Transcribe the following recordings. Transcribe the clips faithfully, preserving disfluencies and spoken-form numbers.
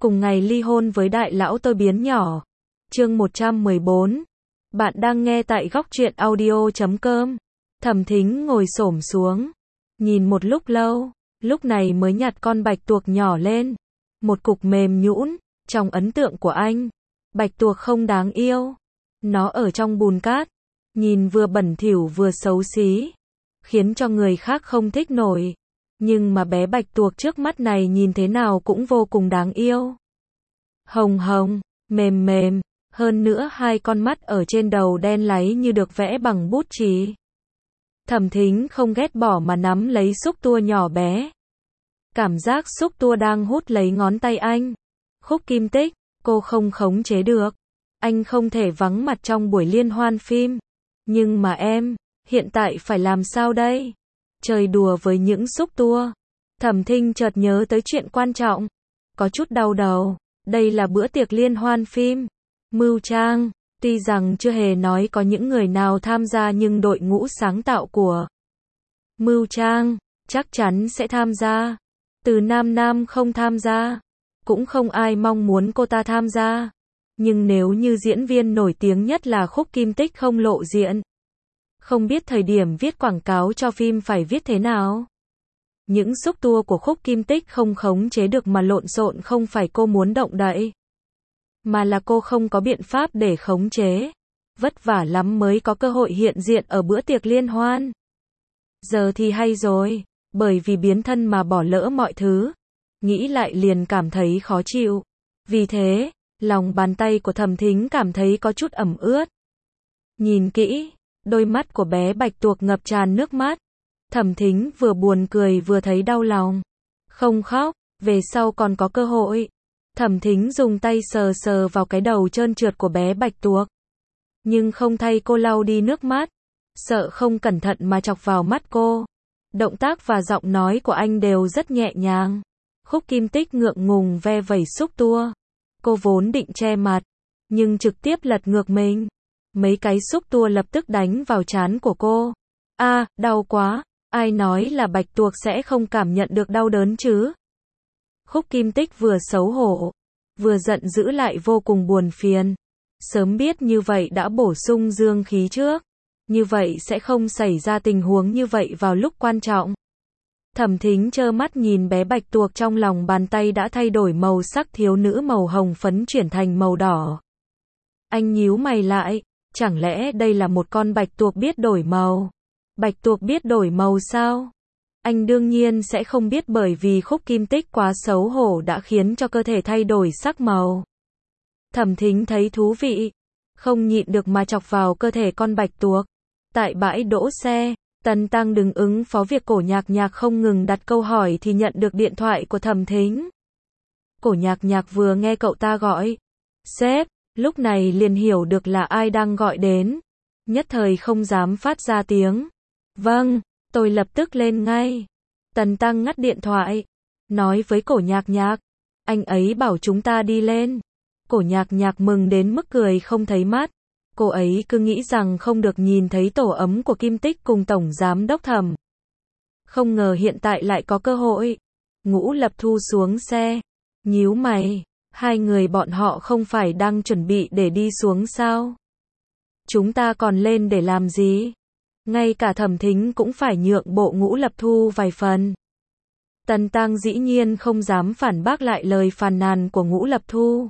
cùng ngày ly hôn với đại lão tôi biến nhỏ. Chương một trăm mười bốn. Bạn đang nghe tại góc truyện audio chấm com. Thẩm Thính ngồi xổm xuống, nhìn một lúc lâu, lúc này mới nhặt con bạch tuộc nhỏ lên. Một cục mềm nhũn, trong ấn tượng của anh, bạch tuộc không đáng yêu. Nó ở trong bùn cát, nhìn vừa bẩn thỉu vừa xấu xí, khiến cho người khác không thích nổi. Nhưng mà bé bạch tuộc trước mắt này nhìn thế nào cũng vô cùng đáng yêu. Hồng hồng, mềm mềm, hơn nữa hai con mắt ở trên đầu đen láy như được vẽ bằng bút chì. Thẩm Thính không ghét bỏ mà nắm lấy xúc tua nhỏ bé. Cảm giác xúc tua đang hút lấy ngón tay anh. Khúc Kim Tích, cô không khống chế được. Anh không thể vắng mặt trong buổi liên hoan phim. Nhưng mà em, hiện tại phải làm sao đây? Chơi đùa với những xúc tua. Thẩm Thính chợt nhớ tới chuyện quan trọng. Có chút đau đầu. Đây là bữa tiệc liên hoan phim. Mưu Trang, tuy rằng chưa hề nói có những người nào tham gia nhưng đội ngũ sáng tạo của Mưu Trang chắc chắn sẽ tham gia. Từ Nam Nam không tham gia, cũng không ai mong muốn cô ta tham gia. Nhưng nếu như diễn viên nổi tiếng nhất là Khúc Kim Tích không lộ diện, không biết thời điểm viết quảng cáo cho phim phải viết thế nào. Những xúc tua của Khúc Kim Tích không khống chế được mà lộn xộn không phải cô muốn động đậy, mà là cô không có biện pháp để khống chế. Vất vả lắm mới có cơ hội hiện diện ở bữa tiệc liên hoan. Giờ thì hay rồi, bởi vì biến thân mà bỏ lỡ mọi thứ. Nghĩ lại liền cảm thấy khó chịu. Vì thế, lòng bàn tay của Thẩm Thính cảm thấy có chút ẩm ướt. Nhìn kỹ, đôi mắt của bé bạch tuộc ngập tràn nước mắt. Thẩm Thính vừa buồn cười vừa thấy đau lòng. Không khóc, về sau còn có cơ hội. Thẩm Thính dùng tay sờ sờ vào cái đầu trơn trượt của bé bạch tuộc. Nhưng không thay cô lau đi nước mắt. Sợ không cẩn thận mà chọc vào mắt cô. Động tác và giọng nói của anh đều rất nhẹ nhàng. Khúc Kim Tích ngượng ngùng ve vẩy xúc tua. Cô vốn định che mặt, nhưng trực tiếp lật ngược mình. Mấy cái xúc tua lập tức đánh vào trán của cô. A, à, đau quá. Ai nói là bạch tuộc sẽ không cảm nhận được đau đớn chứ? Khúc Kim Tích vừa xấu hổ, vừa giận dữ lại vô cùng buồn phiền. Sớm biết như vậy đã bổ sung dương khí trước. Như vậy sẽ không xảy ra tình huống như vậy vào lúc quan trọng. Thẩm Thính trơ mắt nhìn bé bạch tuộc trong lòng bàn tay đã thay đổi màu sắc, thiếu nữ màu hồng phấn chuyển thành màu đỏ. Anh nhíu mày lại, chẳng lẽ đây là một con bạch tuộc biết đổi màu? Bạch tuộc biết đổi màu sao? Anh đương nhiên sẽ không biết, bởi vì Khúc Kim Tích quá xấu hổ đã khiến cho cơ thể thay đổi sắc màu. Thẩm Thính thấy thú vị, không nhịn được mà chọc vào cơ thể con bạch tuộc. Tại bãi đỗ xe, Tần Tăng đứng ứng phó việc Cổ Nhạc Nhạc không ngừng đặt câu hỏi thì nhận được điện thoại của Thẩm Thính. Cổ Nhạc Nhạc vừa nghe cậu ta gọi sếp, lúc này liền hiểu được là ai đang gọi đến. Nhất thời không dám phát ra tiếng. Vâng, tôi lập tức lên ngay. Tần Tăng ngắt điện thoại, nói với Cổ Nhạc Nhạc, anh ấy bảo chúng ta đi lên. Cổ Nhạc Nhạc mừng đến mức cười không thấy mắt. Cô ấy cứ nghĩ rằng không được nhìn thấy tổ ấm của Kim Tích cùng Tổng Giám Đốc Thẩm. Không ngờ hiện tại lại có cơ hội. Ngũ Lập Thu xuống xe, nhíu mày, hai người bọn họ không phải đang chuẩn bị để đi xuống sao? Chúng ta còn lên để làm gì? Ngay cả Thẩm Thính cũng phải nhượng bộ Ngũ Lập Thu vài phần. Tần Tăng dĩ nhiên không dám phản bác lại lời phàn nàn của Ngũ Lập Thu.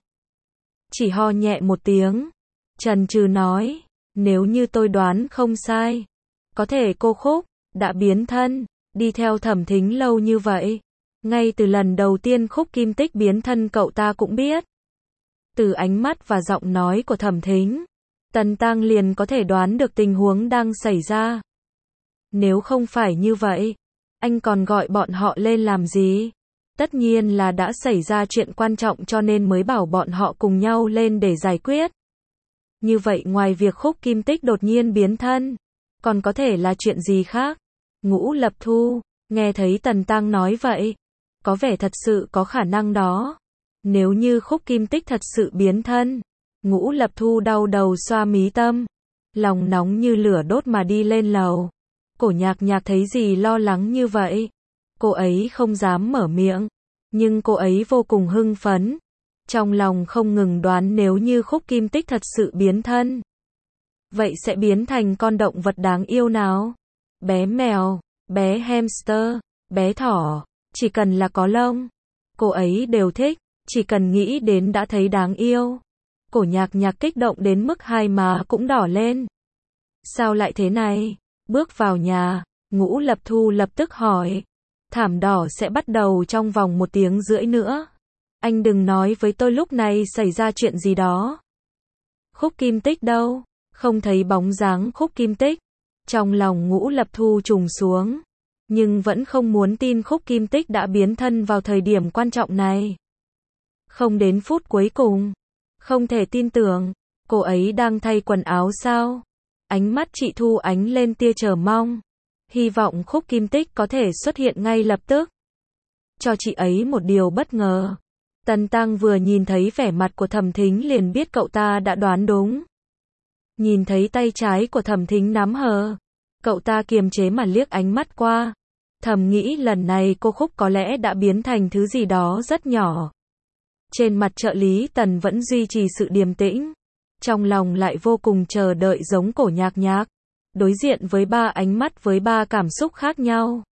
Chỉ ho nhẹ một tiếng, chần chừ nói, nếu như tôi đoán không sai, có thể cô Khúc đã biến thân, đi theo Thẩm Thính lâu như vậy. Ngay từ lần đầu tiên Khúc Kim Tích biến thân cậu ta cũng biết. Từ ánh mắt và giọng nói của Thẩm Thính, Tần Tăng liền có thể đoán được tình huống đang xảy ra. Nếu không phải như vậy, anh còn gọi bọn họ lên làm gì? Tất nhiên là đã xảy ra chuyện quan trọng cho nên mới bảo bọn họ cùng nhau lên để giải quyết. Như vậy ngoài việc Khúc Kim Tích đột nhiên biến thân, còn có thể là chuyện gì khác? Ngũ Lập Thu, nghe thấy Tần Tăng nói vậy, có vẻ thật sự có khả năng đó. Nếu như Khúc Kim Tích thật sự biến thân, Ngũ Lập Thu đau đầu xoa mí tâm, lòng nóng như lửa đốt mà đi lên lầu. Cổ Nhạc Nhạc thấy gì lo lắng như vậy? Cô ấy không dám mở miệng, nhưng cô ấy vô cùng hưng phấn. Trong lòng không ngừng đoán nếu như Khúc Kim Tích thật sự biến thân. Vậy sẽ biến thành con động vật đáng yêu nào? Bé mèo, bé hamster, bé thỏ, chỉ cần là có lông, cô ấy đều thích, chỉ cần nghĩ đến đã thấy đáng yêu. Cổ Nhạc Nhạc kích động đến mức hai má cũng đỏ lên. Sao lại thế này? Bước vào nhà, Ngũ Lập Thu lập tức hỏi. Thảm đỏ sẽ bắt đầu trong vòng một tiếng rưỡi nữa. Anh đừng nói với tôi lúc này xảy ra chuyện gì đó. Khúc Kim Tích đâu? Không thấy bóng dáng Khúc Kim Tích. Trong lòng Ngũ Lập Thu trùng xuống. Nhưng vẫn không muốn tin Khúc Kim Tích đã biến thân vào thời điểm quan trọng này. Không đến phút cuối cùng. Không thể tin tưởng. Cô ấy đang thay quần áo sao? Ánh mắt chị Thu ánh lên tia chờ mong. Hy vọng Khúc Kim Tích có thể xuất hiện ngay lập tức. Cho chị ấy một điều bất ngờ. Tần Tăng vừa nhìn thấy vẻ mặt của Thẩm Thính liền biết cậu ta đã đoán đúng. Nhìn thấy tay trái của Thẩm Thính nắm hờ, cậu ta kiềm chế mà liếc ánh mắt qua. Thầm nghĩ lần này cô Khúc có lẽ đã biến thành thứ gì đó rất nhỏ. Trên mặt trợ lý Tần vẫn duy trì sự điềm tĩnh. Trong lòng lại vô cùng chờ đợi giống Cổ Nhạc Nhạc. Đối diện với ba ánh mắt với ba cảm xúc khác nhau.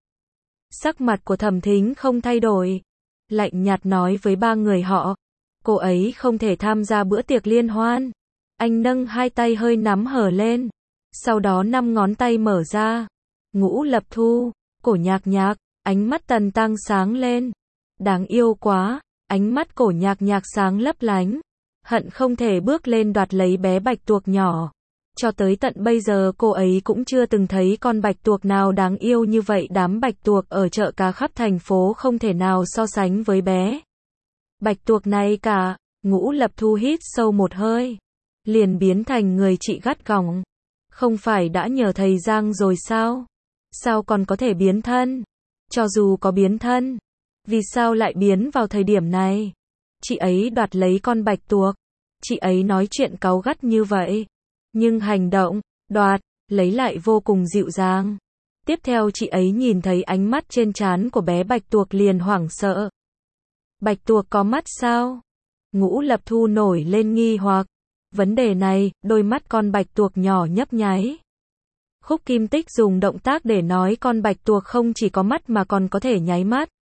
Sắc mặt của Thẩm Thính không thay đổi. Lạnh nhạt nói với ba người họ. Cô ấy không thể tham gia bữa tiệc liên hoan. Anh nâng hai tay hơi nắm hở lên. Sau đó năm ngón tay mở ra. Ngũ Lập Thu, Cổ Nhạc Nhạc, ánh mắt Tần Tăng sáng lên. Đáng yêu quá, ánh mắt Cổ Nhạc Nhạc sáng lấp lánh. Hận không thể bước lên đoạt lấy bé bạch tuộc nhỏ. Cho tới tận bây giờ cô ấy cũng chưa từng thấy con bạch tuộc nào đáng yêu như vậy. Đám bạch tuộc ở chợ cá khắp thành phố không thể nào so sánh với bé bạch tuộc này cả. Ngũ Lập Thu hít sâu một hơi, liền biến thành người chị gắt gỏng. Không phải đã nhờ thầy Giang rồi sao? Sao còn có thể biến thân? Cho dù có biến thân, vì sao lại biến vào thời điểm này? Chị ấy đoạt lấy con bạch tuộc. Chị ấy nói chuyện cáu gắt như vậy. Nhưng hành động, đoạt, lấy lại vô cùng dịu dàng. Tiếp theo chị ấy nhìn thấy ánh mắt trên trán của bé bạch tuộc liền hoảng sợ. Bạch tuộc có mắt sao? Ngũ Lập Thu nổi lên nghi hoặc. Vấn đề này, đôi mắt con bạch tuộc nhỏ nhấp nháy. Khúc Kim Tích dùng động tác để nói con bạch tuộc không chỉ có mắt mà còn có thể nháy mắt.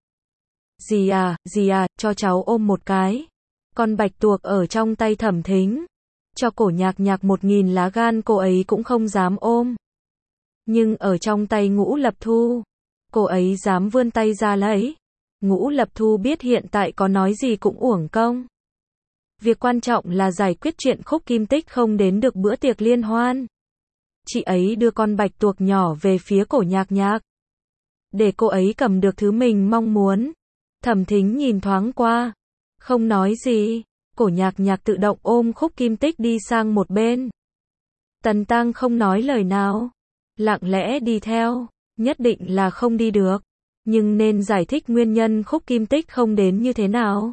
Dì à, dì à, cho cháu ôm một cái. Con bạch tuộc ở trong tay Thẩm Thính. Cho Cổ Nhạc Nhạc một nghìn lá gan cô ấy cũng không dám ôm. Nhưng ở trong tay Ngũ Lập Thu, cô ấy dám vươn tay ra lấy. Ngũ Lập Thu biết hiện tại có nói gì cũng uổng công. Việc quan trọng là giải quyết chuyện Khúc Kim Tích không đến được bữa tiệc liên hoan. Chị ấy đưa con bạch tuộc nhỏ về phía Cổ Nhạc Nhạc. Để cô ấy cầm được thứ mình mong muốn. Thẩm Thính nhìn thoáng qua. Không nói gì. Cổ Nhạc Nhạc tự động ôm Khúc Kim Tích đi sang một bên. Tần Tăng không nói lời nào. Lặng lẽ đi theo. Nhất định là không đi được. Nhưng nên giải thích nguyên nhân Khúc Kim Tích không đến như thế nào.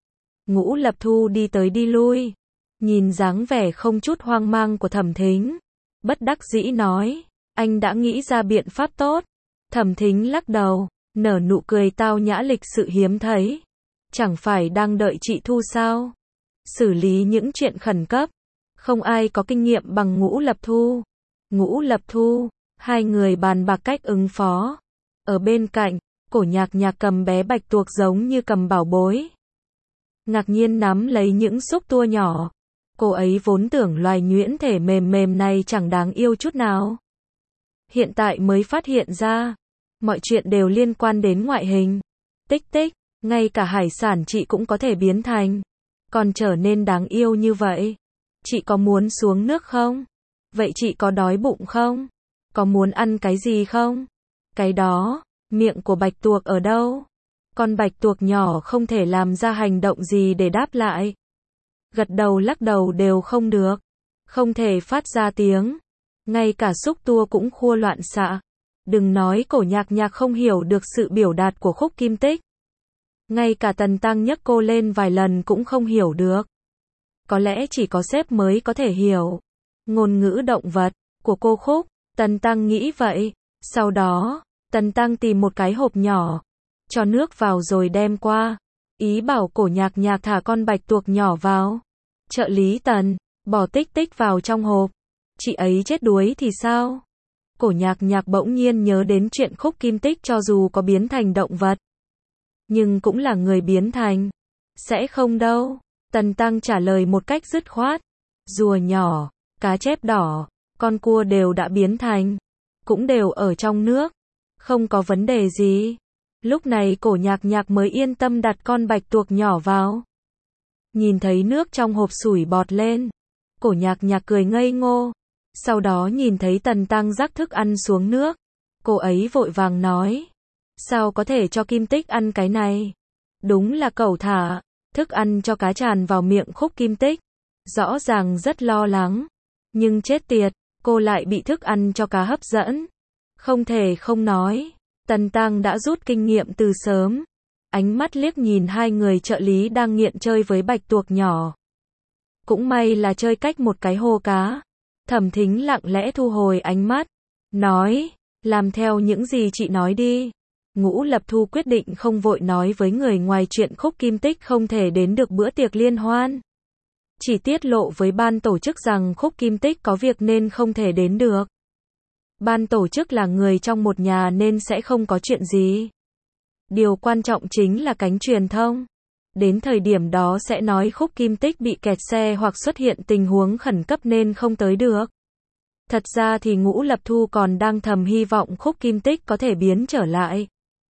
Ngũ Lập Thu đi tới đi lui. Nhìn dáng vẻ không chút hoang mang của Thẩm Thính. Bất đắc dĩ nói. Anh đã nghĩ ra biện pháp tốt. Thẩm Thính lắc đầu. Nở nụ cười tao nhã lịch sự hiếm thấy. Chẳng phải đang đợi chị Thu sao? Xử lý những chuyện khẩn cấp. Không ai có kinh nghiệm bằng Ngũ Lập Thu. Ngũ Lập Thu, hai người bàn bạc cách ứng phó. Ở bên cạnh, Cổ Nhạc Nhạc cầm bé bạch tuộc giống như cầm bảo bối. Ngạc nhiên nắm lấy những xúc tua nhỏ. Cô ấy vốn tưởng loài nhuyễn thể mềm mềm này chẳng đáng yêu chút nào. Hiện tại mới phát hiện ra, mọi chuyện đều liên quan đến ngoại hình. Tích tích, ngay cả hải sản chị cũng có thể biến thành. Còn trở nên đáng yêu như vậy. Chị có muốn xuống nước không? Vậy chị có đói bụng không? Có muốn ăn cái gì không? Cái đó, miệng của bạch tuộc ở đâu? Con bạch tuộc nhỏ không thể làm ra hành động gì để đáp lại. Gật đầu lắc đầu đều không được. Không thể phát ra tiếng. Ngay cả xúc tua cũng khua loạn xạ. Đừng nói Cổ Nhạc Nhạc không hiểu được sự biểu đạt của Khúc Kim Tích. Ngay cả Tần Tăng nhấc cô lên vài lần cũng không hiểu được. Có lẽ chỉ có sếp mới có thể hiểu ngôn ngữ động vật của cô Khúc. Tần Tăng nghĩ vậy. Sau đó, Tần Tăng tìm một cái hộp nhỏ, cho nước vào rồi đem qua. ý bảo Cổ Nhạc Nhạc thả con bạch tuộc nhỏ vào. Trợ lý Tần, bỏ tích tích vào trong hộp. Chị ấy chết đuối thì sao? Cổ Nhạc Nhạc bỗng nhiên nhớ đến chuyện Khúc Kim Tích cho dù có biến thành động vật, nhưng cũng là người biến thành. Sẽ không đâu. Tần Tăng trả lời một cách dứt khoát. Rùa nhỏ, cá chép đỏ, con cua đều đã biến thành. Cũng đều ở trong nước. Không có vấn đề gì. Lúc này Cổ Nhạc Nhạc mới yên tâm đặt con bạch tuộc nhỏ vào. Nhìn thấy nước trong hộp sủi bọt lên. Cổ Nhạc Nhạc cười ngây ngô. Sau đó nhìn thấy Tần Tăng rắc thức ăn xuống nước. Cô ấy vội vàng nói. Sao có thể cho Kim Tích ăn cái này? Đúng là cẩu thả. Thức ăn cho cá tràn vào miệng Khúc Kim Tích. Rõ ràng rất lo lắng. Nhưng chết tiệt, cô lại bị thức ăn cho cá hấp dẫn. Không thể không nói. Tần Tăng đã rút kinh nghiệm từ sớm. Ánh mắt liếc nhìn hai người trợ lý đang nghiện chơi với bạch tuộc nhỏ. Cũng may là chơi cách một cái hồ cá. Thẩm Thính lặng lẽ thu hồi ánh mắt. Nói, làm theo những gì chị nói đi. Ngũ Lập Thu quyết định không vội nói với người ngoài chuyện Khúc Kim Tích không thể đến được bữa tiệc liên hoan. Chỉ tiết lộ với ban tổ chức rằng Khúc Kim Tích có việc nên không thể đến được. Ban tổ chức là người trong một nhà nên sẽ không có chuyện gì. Điều quan trọng chính là cánh truyền thông. Đến thời điểm đó sẽ nói Khúc Kim Tích bị kẹt xe hoặc xuất hiện tình huống khẩn cấp nên không tới được. Thật ra thì Ngũ Lập Thu còn đang thầm hy vọng Khúc Kim Tích có thể biến trở lại.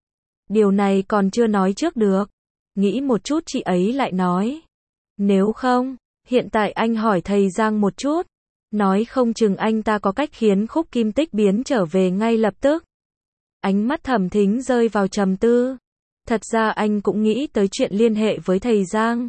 Điều này còn chưa nói trước được. Nghĩ một chút chị ấy lại nói. Nếu không, hiện tại anh hỏi thầy Giang một chút. Nói không chừng anh ta có cách khiến Khúc Kim Tích biến trở về ngay lập tức. Ánh mắt Thẩm Thính rơi vào trầm tư. Thật ra anh cũng nghĩ tới chuyện liên hệ với thầy Giang.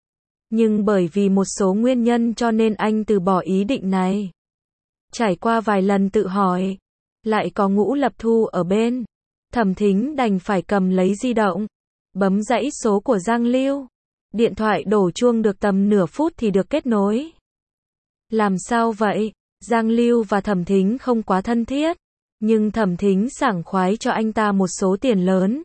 Nhưng bởi vì một số nguyên nhân cho nên anh từ bỏ ý định này. Trải qua vài lần tự hỏi, lại có Ngũ Lập Thu ở bên. Thẩm Thính đành phải cầm lấy di động, bấm dãy số của Giang Lưu. Điện thoại đổ chuông được tầm nửa phút thì được kết nối. Làm sao vậy? Giang Lưu và Thẩm Thính không quá thân thiết, nhưng Thẩm Thính sảng khoái cho anh ta một số tiền lớn.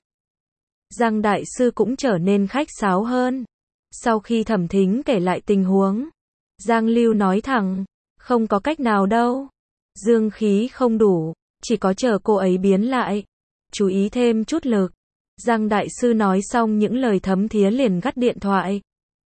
Giang Đại Sư cũng trở nên khách sáo hơn. Sau khi Thẩm Thính kể lại tình huống, Giang Lưu nói thẳng, không có cách nào đâu. Dương khí không đủ, chỉ có chờ cô ấy biến lại. Chú ý thêm chút lực. Giang Đại Sư nói xong những lời thấm thía liền gắt điện thoại.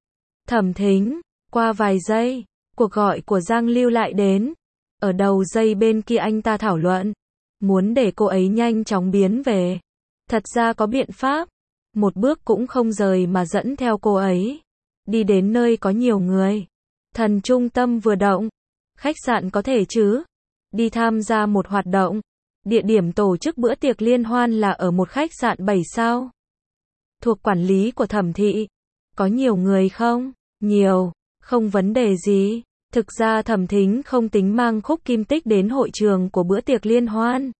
Thẩm Thính, qua vài giây, cuộc gọi của Giang Lưu lại đến. Ở đầu dây bên kia anh ta thảo luận, muốn để cô ấy nhanh chóng biến về. Thật ra có biện pháp, một bước cũng không rời mà dẫn theo cô ấy. Đi đến nơi có nhiều người. Thần trung tâm vừa động. Khách sạn có thể chứ? Đi tham gia một hoạt động. Địa điểm tổ chức bữa tiệc liên hoan là ở một khách sạn bảy sao. Thuộc quản lý của Thẩm thị. Có nhiều người không? Nhiều, không vấn đề gì. Thực ra Thẩm Thính không tính mang Khúc Kim Tích đến hội trường của bữa tiệc liên hoan.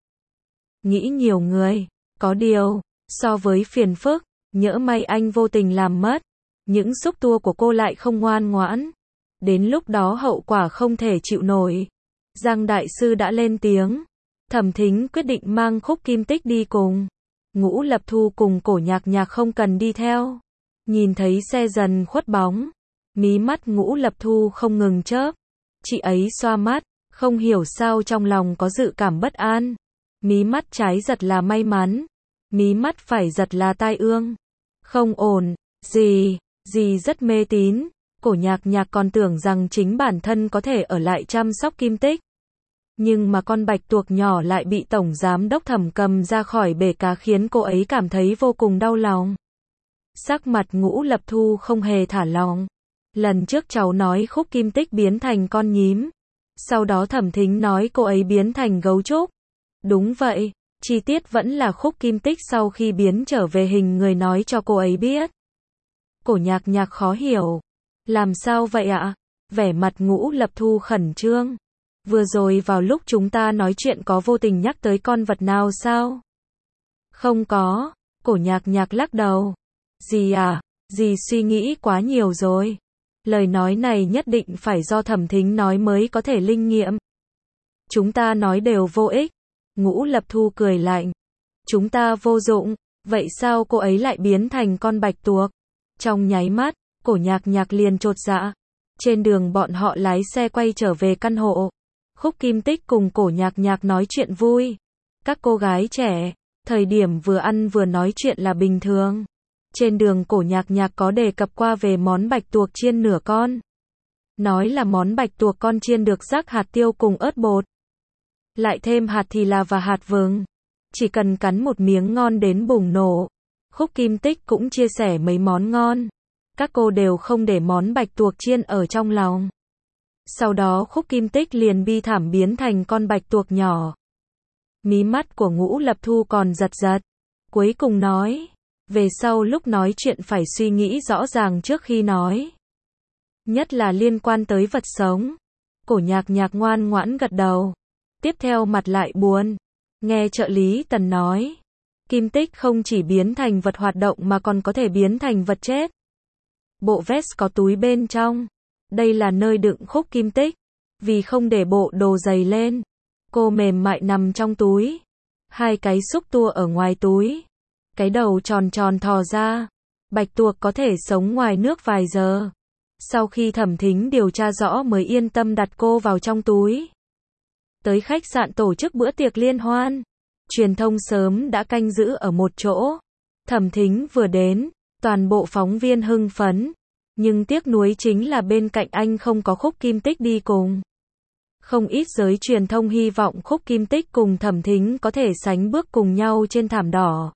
Nghĩ nhiều người, có điều, so với phiền phức, nhỡ may anh vô tình làm mất. Những xúc tua của cô lại không ngoan ngoãn. Đến lúc đó hậu quả không thể chịu nổi. Giang Đại Sư đã lên tiếng. Thẩm Thính quyết định mang Khúc Kim Tích đi cùng. Ngũ Lập Thu cùng Cổ Nhạc Nhạc không cần đi theo. Nhìn thấy xe dần khuất bóng. Mí mắt Ngũ Lập Thu không ngừng chớp. Chị ấy xoa mắt, không hiểu sao trong lòng có dự cảm bất an. Mí mắt trái giật là may mắn. Mí mắt phải giật là tai ương. Không ổn, gì, gì rất mê tín. Cổ Nhạc Nhạc còn tưởng rằng chính bản thân có thể ở lại chăm sóc Kim Tích. Nhưng mà con bạch tuộc nhỏ lại bị Tổng Giám đốc Thẩm cầm ra khỏi bể cá khiến cô ấy cảm thấy vô cùng đau lòng. Sắc mặt Ngũ Lập Thu không hề thả lỏng. Lần trước cháu nói Khúc Kim Tích biến thành con nhím. Sau đó Thẩm Thính nói cô ấy biến thành gấu trúc. Đúng vậy, chi tiết vẫn là Khúc Kim Tích sau khi biến trở về hình người nói cho cô ấy biết. Cổ Nhạc Nhạc khó hiểu. Làm sao vậy ạ? Vẻ mặt Ngũ Lập Thu khẩn trương. Vừa rồi vào lúc chúng ta nói chuyện có vô tình nhắc tới con vật nào sao? Không có. Cổ Nhạc Nhạc lắc đầu. Gì à? Dì suy nghĩ quá nhiều rồi. Lời nói này nhất định phải do Thẩm Thính nói mới có thể linh nghiệm. Chúng ta nói đều vô ích. Ngũ Lập Thu cười lạnh. Chúng ta vô dụng. Vậy sao cô ấy lại biến thành con bạch tuộc? Trong nháy mắt, Cổ Nhạc Nhạc liền chột dạ. Trên đường bọn họ lái xe quay trở về căn hộ. Khúc Kim Tích cùng Cổ Nhạc Nhạc nói chuyện vui. Các cô gái trẻ, thời điểm vừa ăn vừa nói chuyện là bình thường. Trên đường Cổ Nhạc Nhạc có đề cập qua về món bạch tuộc chiên nửa con. Nói là món bạch tuộc con chiên được rắc hạt tiêu cùng ớt bột. Lại thêm hạt thì là và hạt vừng. Chỉ cần cắn một miếng ngon đến bùng nổ. Khúc Kim Tích cũng chia sẻ mấy món ngon. Các cô đều không để món bạch tuộc chiên ở trong lòng. Sau đó Khúc Kim Tích liền bi thảm biến thành con bạch tuộc nhỏ. Mí mắt của Ngũ Lập Thu còn giật giật. Cuối cùng nói. Về sau lúc nói chuyện phải suy nghĩ rõ ràng trước khi nói. Nhất là liên quan tới vật sống. Cổ Nhạc Nhạc ngoan ngoãn gật đầu. Tiếp theo mặt lại buồn. Nghe trợ lý Tần nói. Kim Tích không chỉ biến thành vật hoạt động mà còn có thể biến thành vật chết. Bộ vest có túi bên trong. Đây là nơi đựng Khúc Kim Tích. Vì không để bộ đồ dày lên, cô mềm mại nằm trong túi. Hai cái xúc tua ở ngoài túi. Cái đầu tròn tròn thò ra. Bạch tuộc có thể sống ngoài nước vài giờ. Sau khi Thẩm Thính điều tra rõ mới yên tâm đặt cô vào trong túi. Tới khách sạn tổ chức bữa tiệc liên hoan. Truyền thông sớm đã canh giữ ở một chỗ. Thẩm Thính vừa đến, toàn bộ phóng viên hưng phấn. Nhưng tiếc nuối chính là bên cạnh anh không có Khúc Kim Tích đi cùng. Không ít giới truyền thông hy vọng Khúc Kim Tích cùng Thẩm Thính có thể sánh bước cùng nhau trên thảm đỏ.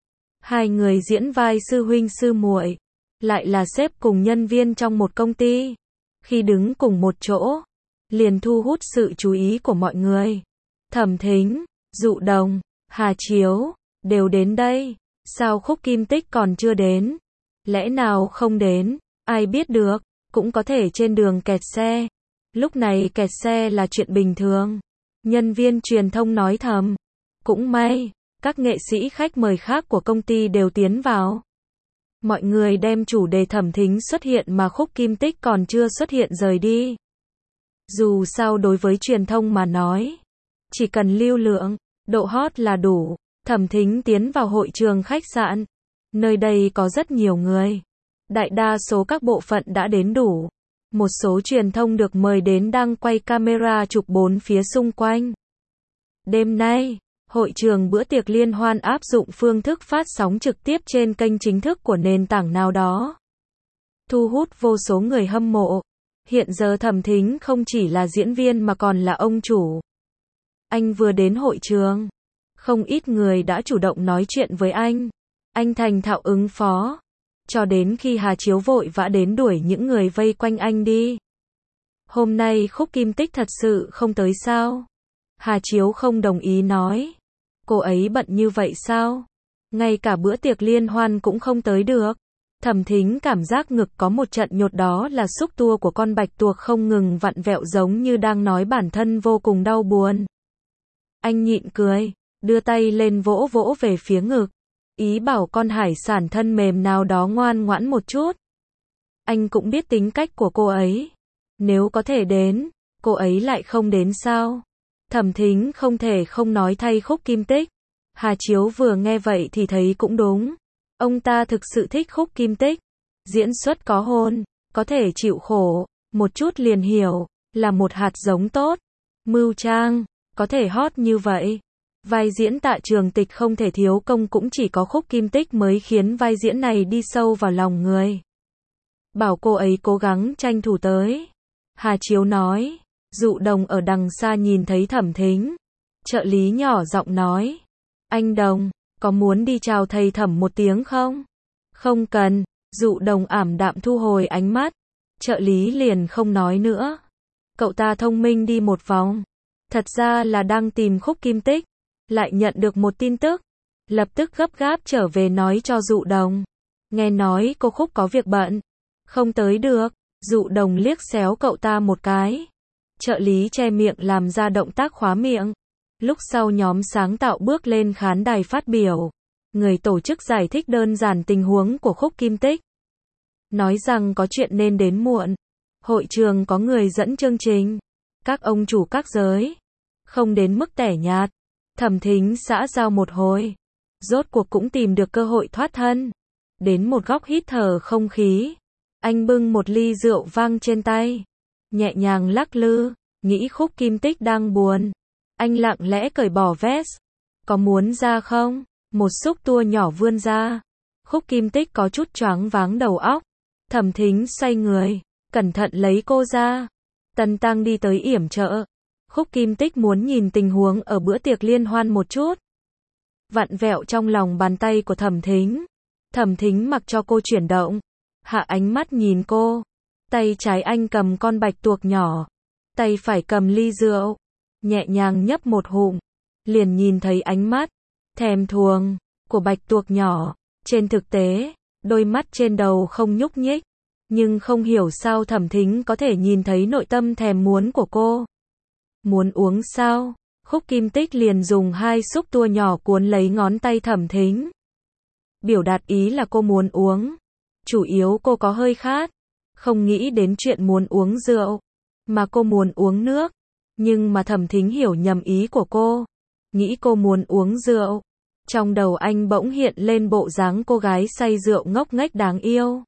Hai người diễn vai sư huynh sư muội, lại là sếp cùng nhân viên trong một công ty. Khi đứng cùng một chỗ, liền thu hút sự chú ý của mọi người. Thẩm Thính, Dụ Đồng, Hà Chiếu, đều đến đây. Sao Khúc Kim Tích còn chưa đến? Lẽ nào không đến? Ai biết được, cũng có thể trên đường kẹt xe. Lúc này kẹt xe là chuyện bình thường. Nhân viên truyền thông nói thầm. Cũng may, các nghệ sĩ khách mời khác của công ty đều tiến vào. Mọi người đem chủ đề Thẩm Thính xuất hiện mà Khúc Kim Tích còn chưa xuất hiện rời đi. Dù sao đối với truyền thông mà nói, chỉ cần lưu lượng, độ hot là đủ. Thẩm Thính tiến vào hội trường khách sạn. Nơi đây có rất nhiều người. Đại đa số các bộ phận đã đến đủ. Một số truyền thông được mời đến đang quay camera chụp bốn phía xung quanh. Đêm nay, hội trường bữa tiệc liên hoan áp dụng phương thức phát sóng trực tiếp trên kênh chính thức của nền tảng nào đó. Thu hút vô số người hâm mộ. Hiện giờ Thẩm Thính không chỉ là diễn viên mà còn là ông chủ. Anh vừa đến hội trường. Không ít người đã chủ động nói chuyện với anh. Anh thành thạo ứng phó. Cho đến khi Hà Chiếu vội vã đến đuổi những người vây quanh anh đi. Hôm nay Khúc Kim Tích thật sự không tới sao? Hà Chiếu không đồng ý nói. Cô ấy bận như vậy sao? Ngay cả bữa tiệc liên hoan cũng không tới được. Thẩm Thính cảm giác ngực có một trận nhột, đó là xúc tua của con bạch tuộc không ngừng vặn vẹo giống như đang nói bản thân vô cùng đau buồn. Anh nhịn cười, đưa tay lên vỗ vỗ về phía ngực. Ý bảo con hải sản thân mềm nào đó ngoan ngoãn một chút. Anh cũng biết tính cách của cô ấy. Nếu có thể đến, cô ấy lại không đến sao? Thẩm Thính không thể không nói thay Khúc Kim Tích. Hà Chiếu vừa nghe vậy thì thấy cũng đúng. Ông ta thực sự thích Khúc Kim Tích. Diễn xuất có hồn, có thể chịu khổ, một chút liền hiểu, là một hạt giống tốt. Mưu trang, có thể hot như vậy. Vai diễn Tạ Trường Tịch không thể thiếu công, cũng chỉ có Khúc Kim Tích mới khiến vai diễn này đi sâu vào lòng người. Bảo cô ấy cố gắng tranh thủ tới. Hà Chiếu nói. Dụ Đồng ở đằng xa nhìn thấy Thẩm Thính. Trợ lý nhỏ giọng nói. Anh Đồng, có muốn đi chào thầy Thẩm một tiếng không? Không cần. Dụ Đồng ảm đạm thu hồi ánh mắt. Trợ lý liền không nói nữa. Cậu ta thông minh đi một vòng. Thật ra là đang tìm Khúc Kim Tích. Lại nhận được một tin tức. Lập tức gấp gáp trở về nói cho Dụ Đồng. Nghe nói cô Khúc có việc bận. Không tới được. Dụ Đồng liếc xéo cậu ta một cái. Trợ lý che miệng làm ra động tác khóa miệng. Lúc sau nhóm sáng tạo bước lên khán đài phát biểu. Người tổ chức giải thích đơn giản tình huống của Khúc Kim Tích. Nói rằng có chuyện nên đến muộn. Hội trường có người dẫn chương trình. Các ông chủ các giới. Không đến mức tẻ nhạt. Thẩm Thính xã giao một hồi. Rốt cuộc cũng tìm được cơ hội thoát thân. đến một góc hít thở không khí. Anh bưng một ly rượu vang trên tay, nhẹ nhàng lắc lư, nghĩ Khúc Kim Tích đang buồn. Anh lặng lẽ cởi bỏ vest. Có muốn ra không? Một xúc tua nhỏ vươn ra. Khúc Kim Tích có chút choáng váng đầu óc. Thẩm Thính xoay người, cẩn thận lấy cô ra. Tần Tăng đi tới yểm trợ. Khúc Kim Tích muốn nhìn tình huống ở bữa tiệc liên hoan một chút. Vặn vẹo trong lòng bàn tay của Thẩm Thính. Thẩm Thính mặc cho cô chuyển động, hạ ánh mắt nhìn cô. Tay trái anh cầm con bạch tuộc nhỏ, tay phải cầm ly rượu, nhẹ nhàng nhấp một ngụm, liền nhìn thấy ánh mắt thèm thuồng của bạch tuộc nhỏ. Trên thực tế, đôi mắt trên đầu không nhúc nhích, nhưng không hiểu sao Thẩm Thính có thể nhìn thấy nội tâm thèm muốn của cô. Muốn uống sao? Khúc Kim Tích liền dùng hai xúc tua nhỏ cuốn lấy ngón tay Thẩm Thính. Biểu đạt ý là cô muốn uống. Chủ yếu cô có hơi khát, không nghĩ đến chuyện muốn uống rượu, mà cô muốn uống nước. Nhưng mà Thẩm Thính hiểu nhầm ý của cô, nghĩ cô muốn uống rượu. Trong đầu anh bỗng hiện lên bộ dáng cô gái say rượu ngốc nghếch đáng yêu.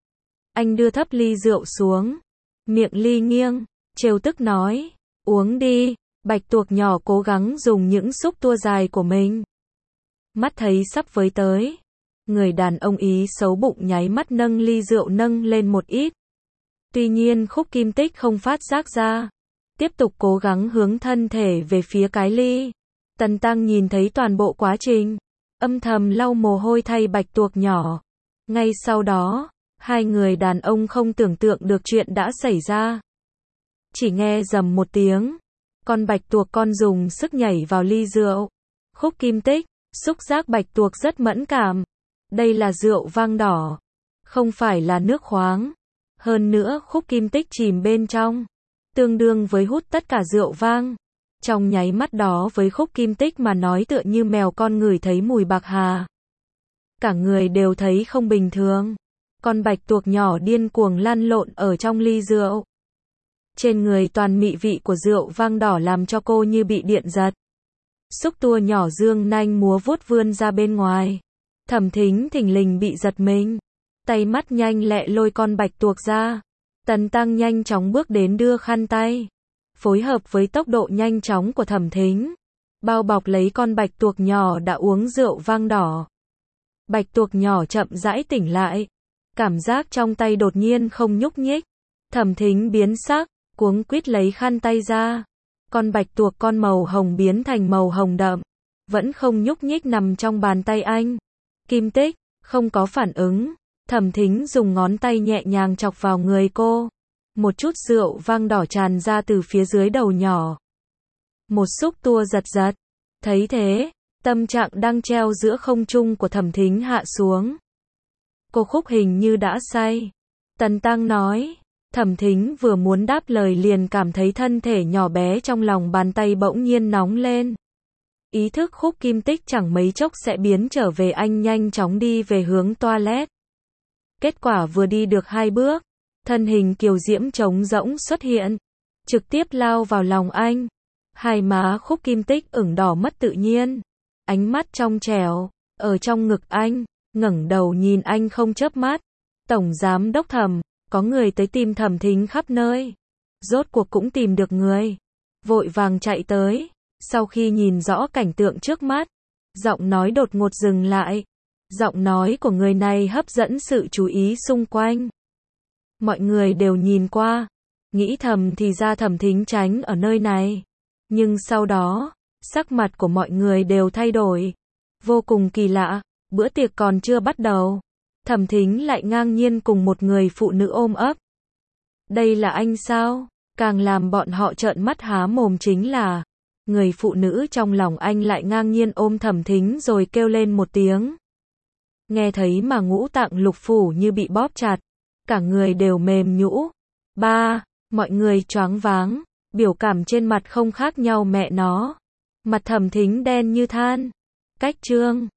Anh đưa thấp ly rượu xuống, miệng ly nghiêng, trêu tức nói, uống đi. Bạch tuộc nhỏ cố gắng dùng những xúc tua dài của mình. Mắt thấy sắp với tới, người đàn ông ý xấu bụng nháy mắt nâng ly rượu nâng lên một ít. Tuy nhiên Khúc Kim Tích không phát giác ra, tiếp tục cố gắng hướng thân thể về phía cái ly. Tần Tăng nhìn thấy toàn bộ quá trình, âm thầm lau mồ hôi thay bạch tuộc nhỏ. Ngay sau đó, hai người đàn ông không tưởng tượng được chuyện đã xảy ra. Chỉ nghe rầm một tiếng, con bạch tuộc con dùng sức nhảy vào ly rượu. Khúc Kim Tích, xúc giác bạch tuộc rất mẫn cảm. Đây là rượu vang đỏ, không phải là nước khoáng. Hơn nữa Khúc Kim Tích chìm bên trong, tương đương với hút tất cả rượu vang. Trong nháy mắt đó với Khúc Kim Tích mà nói tựa như mèo con ngửi thấy mùi bạc hà. Cả người đều thấy không bình thường. Con bạch tuộc nhỏ điên cuồng lăn lộn ở trong ly rượu. Trên người toàn mị vị của rượu vang đỏ làm cho cô như bị điện giật. Xúc tua nhỏ dương nanh múa vuốt vươn ra bên ngoài. Thẩm Thính thình lình bị giật mình. Tay mắt nhanh lẹ lôi con bạch tuộc ra. Tần Tăng nhanh chóng bước đến đưa khăn tay. Phối hợp với tốc độ nhanh chóng của Thẩm Thính, bao bọc lấy con bạch tuộc nhỏ đã uống rượu vang đỏ. Bạch tuộc nhỏ chậm rãi tỉnh lại. Cảm giác trong tay đột nhiên không nhúc nhích. Thẩm Thính biến sắc, cuống quýt lấy khăn tay ra. Con bạch tuộc con màu hồng biến thành màu hồng đậm, vẫn không nhúc nhích nằm trong bàn tay anh. Kim Tích, không có phản ứng. Thẩm Thính dùng ngón tay nhẹ nhàng chọc vào người cô. Một chút rượu vang đỏ tràn ra từ phía dưới đầu nhỏ. Một xúc tua giật giật. Thấy thế, tâm trạng đang treo giữa không trung của Thẩm Thính hạ xuống. Cô Khúc hình như đã say. Tần Tăng nói. Thẩm Thính vừa muốn đáp lời liền cảm thấy thân thể nhỏ bé trong lòng bàn tay bỗng nhiên nóng lên. Ý thức Khúc Kim Tích chẳng mấy chốc sẽ biến trở về. Anh nhanh chóng đi về hướng toilet. Kết quả vừa đi được hai bước, thân hình kiều diễm trống rỗng xuất hiện, trực tiếp lao vào lòng anh. Hai má Khúc Kim Tích ửng đỏ mất tự nhiên, ánh mắt trong trẻo, ở trong ngực anh, ngẩng đầu nhìn anh không chớp mắt. Tổng giám đốc Thẩm, có người tới tìm Thẩm Thính khắp nơi. Rốt cuộc cũng tìm được người. Vội vàng chạy tới. Sau khi nhìn rõ cảnh tượng trước mắt, giọng nói đột ngột dừng lại. Giọng nói của người này hấp dẫn sự chú ý xung quanh. Mọi người đều nhìn qua, nghĩ thầm thì ra Thẩm Thính tránh ở nơi này. Nhưng sau đó, sắc mặt của mọi người đều thay đổi. Vô cùng kỳ lạ, bữa tiệc còn chưa bắt đầu, Thẩm Thính lại ngang nhiên cùng một người phụ nữ ôm ấp. Đây là anh sao? Càng làm bọn họ trợn mắt há mồm chính là, người phụ nữ trong lòng anh lại ngang nhiên ôm Thẩm Thính rồi kêu lên một tiếng. Nghe thấy mà ngũ tạng lục phủ như bị bóp chặt, cả người đều mềm nhũ. Ba, mọi người choáng váng, biểu cảm trên mặt không khác nhau mẹ nó. Mặt Thẩm Thính đen như than. Cách chương